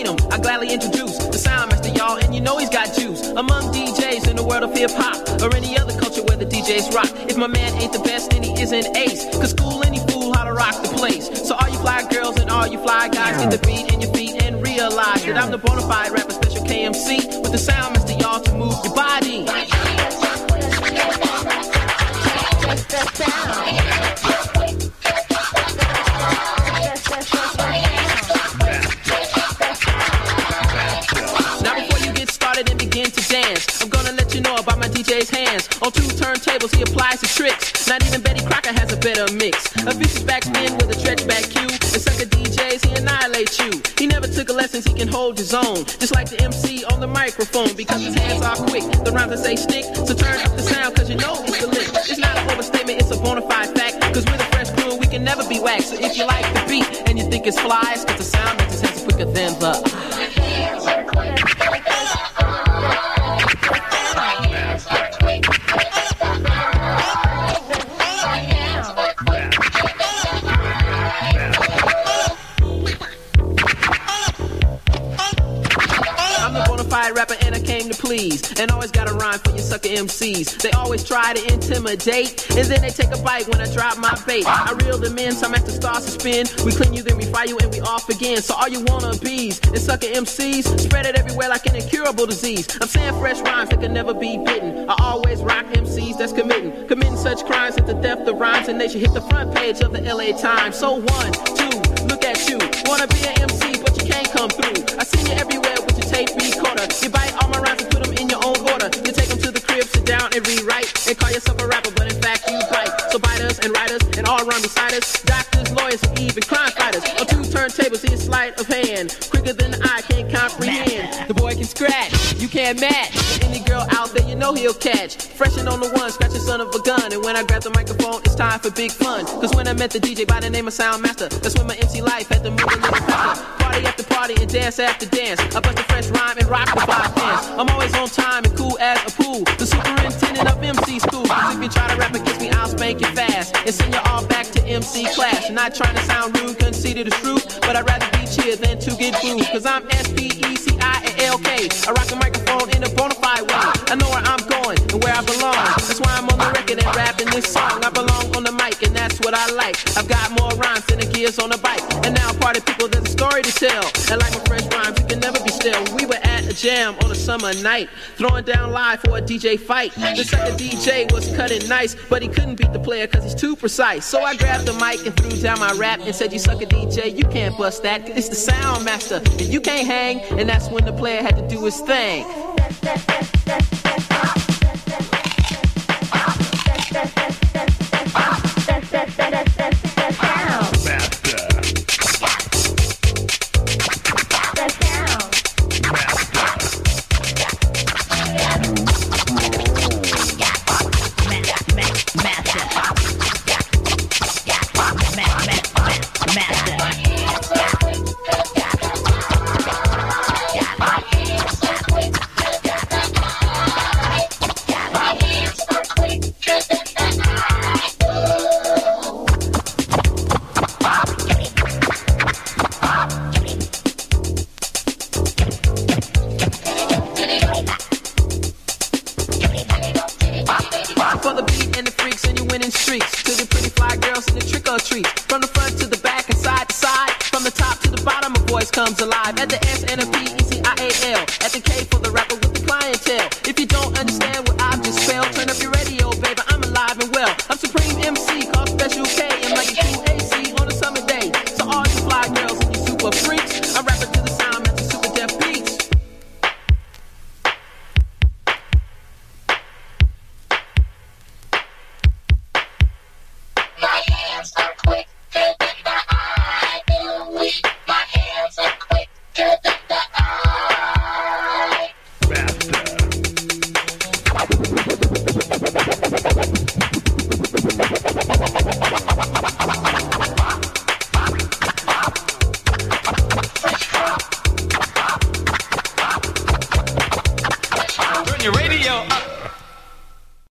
meet him, I gladly introduce the Soundmaster, y'all, and you know he's got juice. Among DJs in the world of hip-hop, or any other culture where the DJs rock. If my man ain't the best, then he isn't ace. Cause school any fool how to rock the place. So all you fly girls and all you fly guys, get the beat in your feet and realize that I'm the bona fide rapper, special KMC, with the Soundmaster, y'all, to move your body. Just the sound. I'm gonna let you know about my DJ's hands. On 2 turntables, he applies the tricks. Not even Betty Crocker has a better mix. A vicious backspin with a stretch back cue. And sucker DJs, he annihilates you. He never took lessons, he can hold his own. Just like the MC on the microphone, because his hands are quick. The rhymes that say stick, so turn up the sound, cause you know it's the lick. It's not an overstatement, it's a bona fide fact. Cause we're the fresh crew, we can never be whacked. So if you like the beat and you think it's fly, it's cause the sound makes his hands quicker than the... rapper and I came to please, and always got a rhyme for your sucker MCs. They always try to intimidate, and then they take a bite when I drop my bait. I reel them in, some after stars to spin. We clean you, then we fire you, and we off again. So all you wannabes and sucker MCs, spread it everywhere like an incurable disease. I'm saying fresh rhymes that can never be bitten. I always rock MCs that's committing such crimes that the theft of rhymes, and they should hit the front page of the LA Times. So 1, 2, look at you. Wanna be an MC, but you can't come through. I see you everywhere with your tape recorder. You bite all my rhymes and put them in your own order. You take them to the crib, sit down and rewrite, and call yourself a rapper, but in fact you bite. So biters and writers and all run beside us, doctors, lawyers, and even crime fighters. On 2 turntables, he's sleight of hand, quicker than the eye can't comprehend. The boy can scratch, you can't match. Any girl out there, you know he'll catch. Freshin' on the one, scratch the son of a gun. And when I grab the microphone, it's time for big fun. Cause when I met the DJ by the name of Soundmaster, that's when my MC life had to move a little faster. Party after party and dance after dance. I bust a fresh rhyme and rock with 5 hands. I'm always on time and cool as a pool. The superintendent of MC school. If you try to rap against me, I'll spank you fast and send you all back to MC class. Not trying to sound rude, conceited as truth, but I'd rather be cheered than to get booed. Cause I'm S-P-E-C-I-A-L-K. I rock the microphone in a bona fide way. I know where I'm going and where I belong. That's why I'm on the record and rapping this song. I belong on the mic and that's what I like. I've got more rhymes than the gears on a bike. And now party people, there's a story to tell. And like my fresh rhymes, it can never be still. We were at a jam on a summer night, throwing down live for a DJ fight. The second DJ was cutting nice, but he couldn't beat the player cause he's too precise. So I grabbed the mic and threw down my rap and said, you sucker DJ, you can't bust that. It's the Soundmaster and you can't hang. And that's when the player had to do his thing. Comes alive at the S and a P E C I A L at the K for the rapper with the clientele. If you don't understand what I've just spelled, turn up your radio, baby. I'm alive and well. I'm Supreme MC, called Special K, and like a QAC on a summer day. So all you fly girls and you super freaks, I rap it to the sound at the super deaf beats. My hands are quicker than the eye will weak. My hands are quicker than the eye.